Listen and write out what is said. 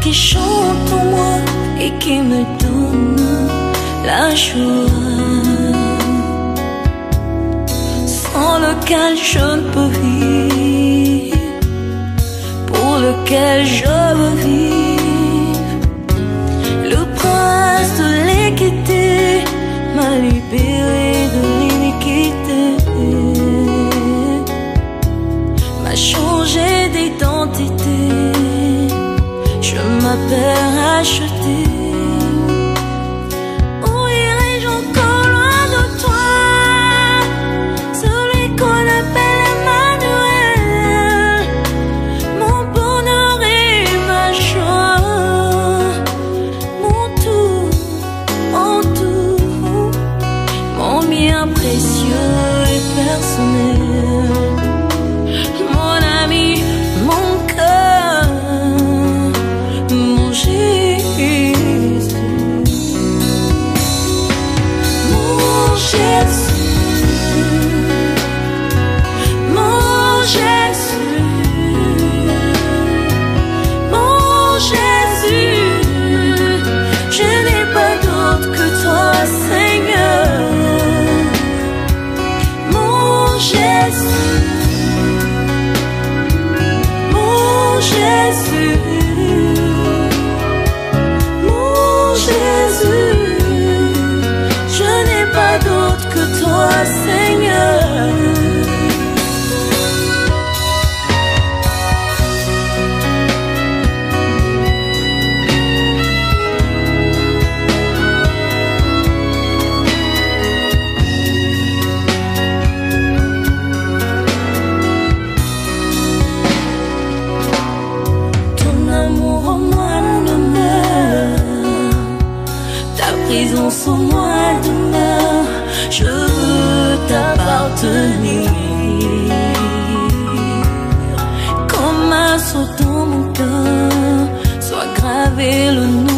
qui chante en moi et qui me donne la joie, sans lequel je ne peux vivre, pour lequel je veux vivre. Le prince de l'équité m'a libéré de l'iniquité, m'a changé d'identité. Je m'appelle racheté. Où irai-je encore loin de toi, celui qu'on appelle Emmanuel, mon bonheur et ma joie, mon tout, mon bien précieux et personnel, mon ami, mon cœur, mon Jésus, mon Jésus, mon Jésus, mon Jésus. Je n'ai pas d'autre que toi, Seigneur. Mon Jésus, mon Jésus, mon Jésus. Je n'ai pas d'autre que toi, Seigneur. Ton amour en moi ne meurt, ta présence en moi demeure. Je veux t'appartenir, comme un sceau dans mon cœur, soit gravé le nom